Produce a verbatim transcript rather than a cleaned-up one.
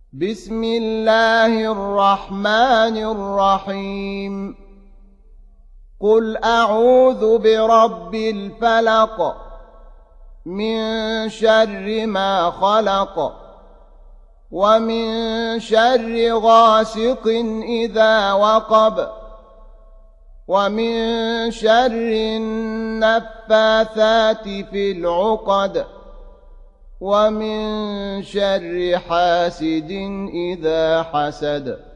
بسم الله الرحمن الرحيم قل أعوذ برب الفلق من شر ما خلق ومن شر غاسق إذا وقب ومن شر النفاثات في العقد ومن شر حاسد إذا حسد